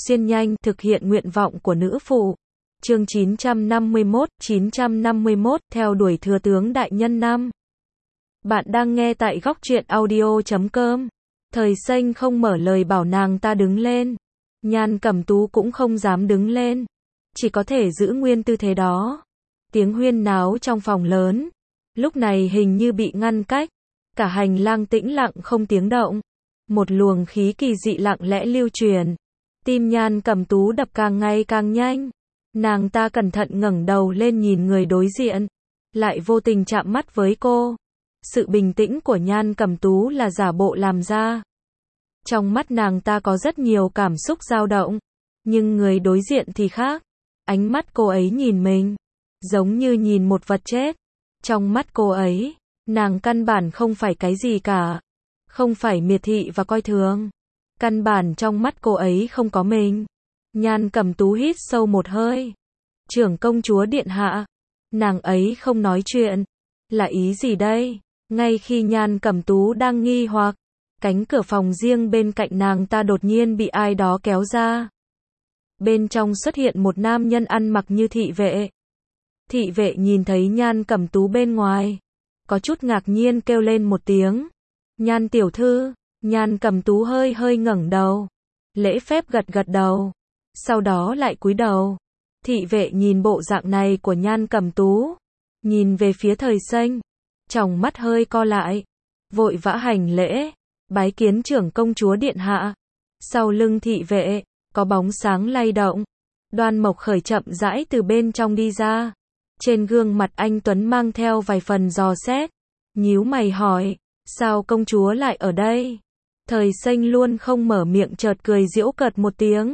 xuyên nhanh, thực hiện nguyện vọng của nữ phụ. Chương 951, theo đuổi thừa tướng đại nhân năm. Bạn đang nghe tại góc truyện audio.com. Thời Xanh không mở lời bảo nàng ta đứng lên. Nhan Cẩm Tú cũng không dám đứng lên, chỉ có thể giữ nguyên tư thế đó. Tiếng huyên náo trong phòng lớn, lúc này hình như bị ngăn cách. Cả hành lang tĩnh lặng không tiếng động. Một luồng khí kỳ dị lặng lẽ lưu truyền. Tim Nhan Cẩm Tú đập càng ngày càng nhanh. Nàng ta cẩn thận ngẩng đầu lên nhìn người đối diện, lại vô tình chạm mắt với cô. Sự bình tĩnh của Nhan Cẩm Tú là giả bộ làm ra. Trong mắt nàng ta có rất nhiều cảm xúc dao động, nhưng người đối diện thì khác. Ánh mắt cô ấy nhìn mình, giống như nhìn một vật chết. Trong mắt cô ấy, nàng căn bản không phải cái gì cả. Không phải miệt thị và coi thường. Căn bản trong mắt cô ấy không có mình. Nhan Cẩm Tú hít sâu một hơi. Trưởng công chúa điện hạ. Nàng ấy không nói chuyện. Là ý gì đây? Ngay khi Nhan Cẩm Tú đang nghi hoặc, cánh cửa phòng riêng bên cạnh nàng ta đột nhiên bị ai đó kéo ra. Bên trong xuất hiện một nam nhân ăn mặc như thị vệ. Thị vệ nhìn thấy Nhan Cẩm Tú bên ngoài, có chút ngạc nhiên kêu lên một tiếng. Nhan tiểu thư. Nhan Cẩm Tú hơi hơi ngẩng đầu, lễ phép gật gật đầu, sau đó lại cúi đầu. Thị vệ nhìn bộ dạng này của Nhan Cẩm Tú, nhìn về phía Thời Xanh, tròng mắt hơi co lại, vội vã hành lễ, bái kiến trưởng công chúa điện hạ. Sau lưng thị vệ, có bóng sáng lay động. Đoan Mộc Khởi chậm rãi từ bên trong đi ra. Trên gương mặt anh tuấn mang theo vài phần dò xét, nhíu mày hỏi, sao công chúa lại ở đây? Thời Xanh luôn không mở miệng chợt cười giễu cợt một tiếng.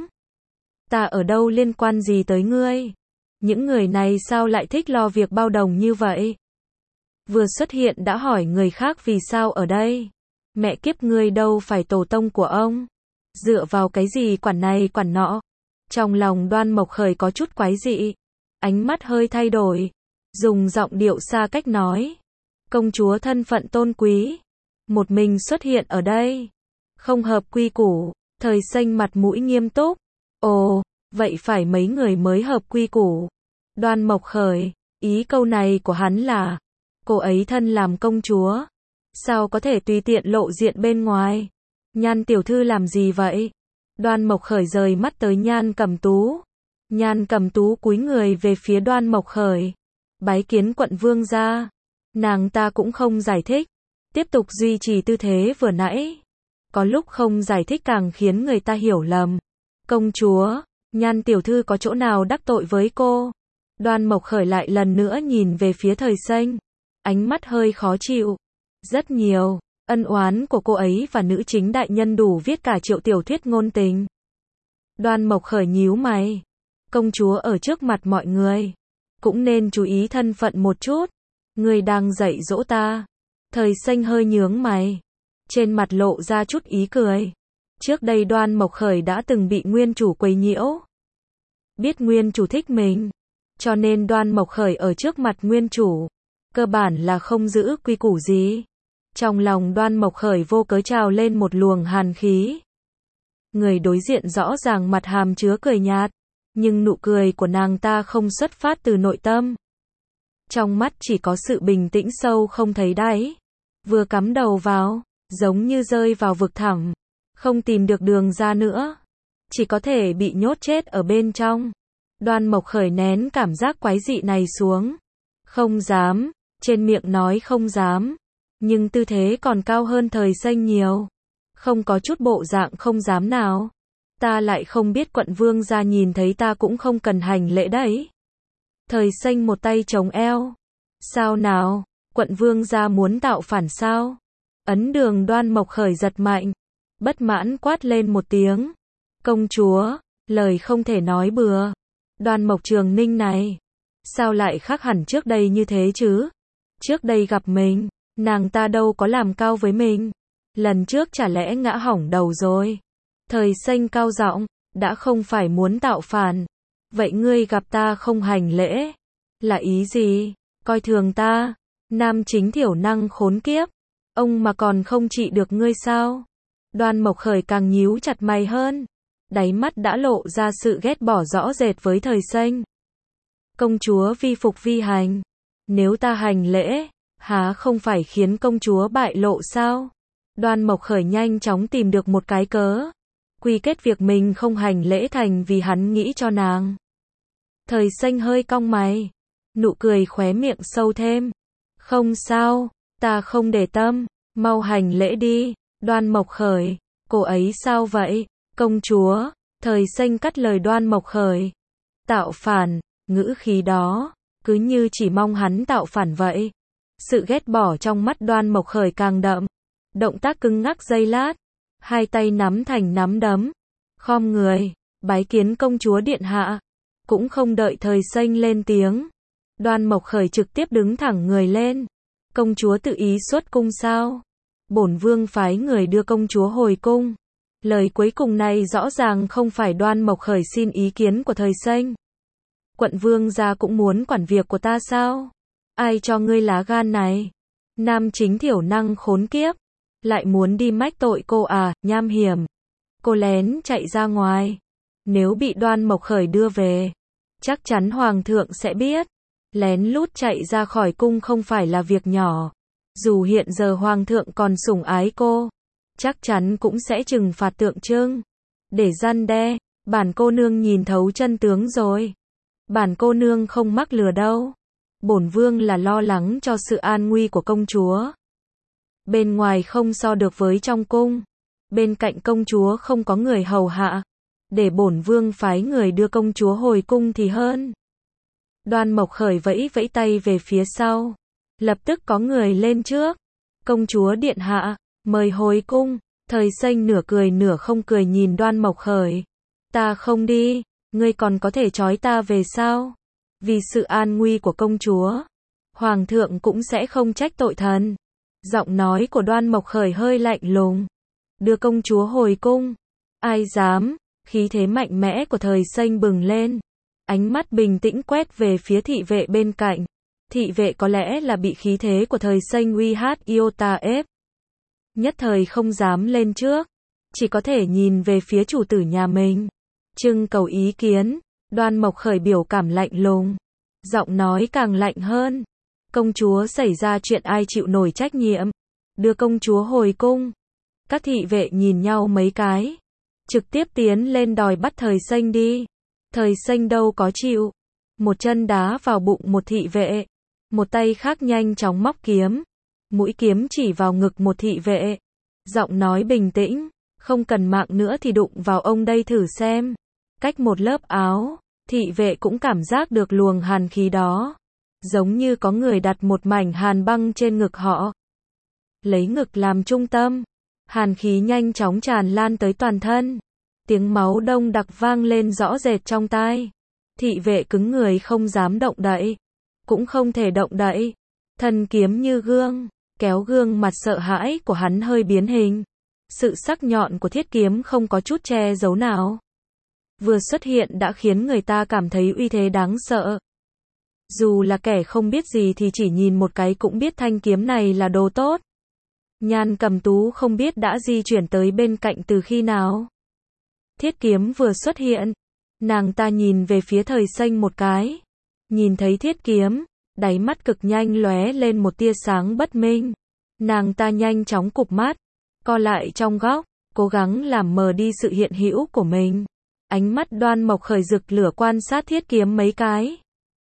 Ta ở đâu liên quan gì tới ngươi? Những người này sao lại thích lo việc bao đồng như vậy? Vừa xuất hiện đã hỏi người khác vì sao ở đây? Mẹ kiếp ngươi đâu phải tổ tông của ông? Dựa vào cái gì quản này quản nọ? Trong lòng Đoan Mộc Khởi có chút quái dị. Ánh mắt hơi thay đổi, dùng giọng điệu xa cách nói. Công chúa thân phận tôn quý, một mình xuất hiện ở đây, không hợp quy củ. Thời Xanh mặt mũi nghiêm túc. Ồ, vậy phải mấy người mới hợp quy củ? Đoan Mộc Khởi, ý câu này của hắn là, cô ấy thân làm công chúa, sao có thể tùy tiện lộ diện bên ngoài? Nhan tiểu thư làm gì vậy? Đoan Mộc Khởi rời mắt tới Nhan Cẩm Tú. Nhan Cẩm Tú cúi người về phía Đoan Mộc Khởi, bái kiến quận vương gia. Nàng ta cũng không giải thích, tiếp tục duy trì tư thế vừa nãy. Có lúc không giải thích càng khiến người ta hiểu lầm. Công chúa, Nhan tiểu thư có chỗ nào đắc tội với cô? Đoan Mộc Khởi lại lần nữa nhìn về phía Thời Xanh, ánh mắt hơi khó chịu. Rất nhiều, ân oán của cô ấy và nữ chính đại nhân đủ viết cả triệu tiểu thuyết ngôn tình. Đoan Mộc Khởi nhíu mày. Công chúa ở trước mặt mọi người, cũng nên chú ý thân phận một chút. Người đang dạy dỗ ta. Thời Xanh hơi nhướng mày, trên mặt lộ ra chút ý cười. Trước đây Đoan Mộc Khởi đã từng bị nguyên chủ quấy nhiễu. Biết nguyên chủ thích mình, cho nên Đoan Mộc Khởi ở trước mặt nguyên chủ, cơ bản là không giữ quy củ gì. Trong lòng Đoan Mộc Khởi vô cớ trào lên một luồng hàn khí. Người đối diện rõ ràng mặt hàm chứa cười nhạt, nhưng nụ cười của nàng ta không xuất phát từ nội tâm. Trong mắt chỉ có sự bình tĩnh sâu không thấy đáy. Vừa cắm đầu vào, giống như rơi vào vực thẳm, không tìm được đường ra nữa, chỉ có thể bị nhốt chết ở bên trong. Đoan Mộc Khởi nén cảm giác quái dị này xuống. Không dám, trên miệng nói không dám, nhưng tư thế còn cao hơn Thời Xanh nhiều. Không có chút bộ dạng không dám nào. Ta lại không biết quận vương gia nhìn thấy ta cũng không cần hành lễ đấy. Thời Xanh một tay chống eo. Sao nào, quận vương gia muốn tạo phản sao? Ấn Đường Đoan Mộc Khởi giật mạnh, bất mãn quát lên một tiếng. Công chúa, lời không thể nói bừa. Đoan Mộc Trường Ninh này, sao lại khác hẳn trước đây như thế chứ? Trước đây gặp mình, nàng ta đâu có làm cao với mình. Lần trước chả lẽ ngã hỏng đầu rồi? Thời Xanh cao giọng, đã không phải muốn tạo phản. Vậy ngươi gặp ta không hành lễ, là ý gì? Coi thường ta? Nam chính thiểu năng khốn kiếp, ông mà còn không trị được ngươi sao? Đoan Mộc Khởi càng nhíu chặt mày hơn. đáy mắt đã lộ ra sự ghét bỏ rõ rệt với Thời Xanh. Công chúa vi phục vi hành. Nếu ta hành lễ, há không phải khiến công chúa bại lộ sao? Đoan Mộc Khởi nhanh chóng tìm được một cái cớ. Quy kết việc mình không hành lễ thành vì hắn nghĩ cho nàng. Thời Xanh hơi cong mày. Nụ cười khóe miệng sâu thêm. Không sao, ta không để tâm, mau hành lễ đi. Đoan Mộc Khởi, cô ấy sao vậy? Công chúa, Thời Xanh cắt lời Đoan Mộc Khởi. Tạo phản, ngữ khí đó, cứ như chỉ mong hắn tạo phản vậy. Sự ghét bỏ trong mắt Đoan Mộc Khởi càng đậm. Động tác cứng ngắc giây lát, hai tay nắm thành nắm đấm, khom người, bái kiến công chúa điện hạ. Cũng không đợi Thời Xanh lên tiếng, Đoan Mộc Khởi trực tiếp đứng thẳng người lên. Công chúa tự ý xuất cung sao? Bổn vương phái người đưa công chúa hồi cung. Lời cuối cùng này rõ ràng không phải Đoan Mộc Khởi xin ý kiến của Thời Xanh. Quận vương gia cũng muốn quản việc của ta sao? Ai cho ngươi lá gan này? Nam chính thiểu năng khốn kiếp, lại muốn đi mách tội cô à, nham hiểm. Cô lén chạy ra ngoài. Nếu bị Đoan Mộc Khởi đưa về, chắc chắn hoàng thượng sẽ biết. Lén lút chạy ra khỏi cung không phải là việc nhỏ. Dù hiện giờ hoàng thượng còn sủng ái cô, chắc chắn cũng sẽ trừng phạt tượng trưng. Để răn đe, bản cô nương nhìn thấu chân tướng rồi. Bản cô nương không mắc lừa đâu. Bổn vương là lo lắng cho sự an nguy của công chúa. Bên ngoài không so được với trong cung. Bên cạnh công chúa không có người hầu hạ. Để bổn vương phái người đưa công chúa hồi cung thì hơn. Đoan Mộc Khởi vẫy vẫy tay về phía sau. Lập tức có người lên trước. Công chúa điện hạ, mời hồi cung. Thời Xanh nửa cười nửa không cười nhìn Đoan Mộc Khởi. Ta không đi, ngươi còn có thể trói ta về sao? Vì sự an nguy của công chúa, hoàng thượng cũng sẽ không trách tội thần. Giọng nói của Đoan Mộc Khởi hơi lạnh lùng. Đưa công chúa hồi cung. Ai dám? Khí thế mạnh mẽ của Thời Xanh bừng lên. Ánh mắt bình tĩnh quét về phía thị vệ bên cạnh. Thị vệ có lẽ là bị khí thế của Thời Xanh uy hát iota ép. Nhất thời không dám lên trước. Chỉ có thể nhìn về phía chủ tử nhà mình. Trưng cầu ý kiến. Đoan Mộc Khởi biểu cảm lạnh lùng. Giọng nói càng lạnh hơn. Công chúa xảy ra chuyện ai chịu nổi trách nhiệm? Đưa công chúa hồi cung. Các thị vệ nhìn nhau mấy cái. Trực tiếp tiến lên đòi bắt Thời Xanh đi. Thời Xanh đâu có chịu. Một chân đá vào bụng một thị vệ. Một tay khác nhanh chóng móc kiếm. Mũi kiếm chỉ vào ngực một thị vệ. Giọng nói bình tĩnh. Không cần mạng nữa thì đụng vào ông đây thử xem. Cách một lớp áo, thị vệ cũng cảm giác được luồng hàn khí đó. Giống như có người đặt một mảnh hàn băng trên ngực họ. Lấy ngực làm trung tâm. Hàn khí nhanh chóng tràn lan tới toàn thân. Tiếng máu đông đặc vang lên rõ rệt trong tai. Thị vệ cứng người không dám động đậy. Cũng không thể động đậy. Thân kiếm như gương. Kéo gương mặt sợ hãi của hắn hơi biến hình. Sự sắc nhọn của thiết kiếm không có chút che giấu nào. Vừa xuất hiện đã khiến người ta cảm thấy uy thế đáng sợ. Dù là kẻ không biết gì thì chỉ nhìn một cái cũng biết thanh kiếm này là đồ tốt. Nhan Cầm Tú không biết đã di chuyển tới bên cạnh từ khi nào. Thiết kiếm vừa xuất hiện, nàng ta nhìn về phía Thời Xanh một cái. Nhìn thấy thiết kiếm, đáy mắt cực nhanh lóe lên một tia sáng bất minh. Nàng ta nhanh chóng cụp mắt, co lại trong góc, cố gắng làm mờ đi sự hiện hữu của mình. Ánh mắt Đoan Mộc Khởi rực lửa quan sát thiết kiếm mấy cái.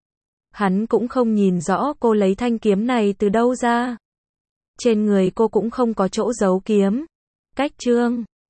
Hắn cũng không nhìn rõ cô lấy thanh kiếm này từ đâu ra. Trên người cô cũng không có chỗ giấu kiếm. Cách trương.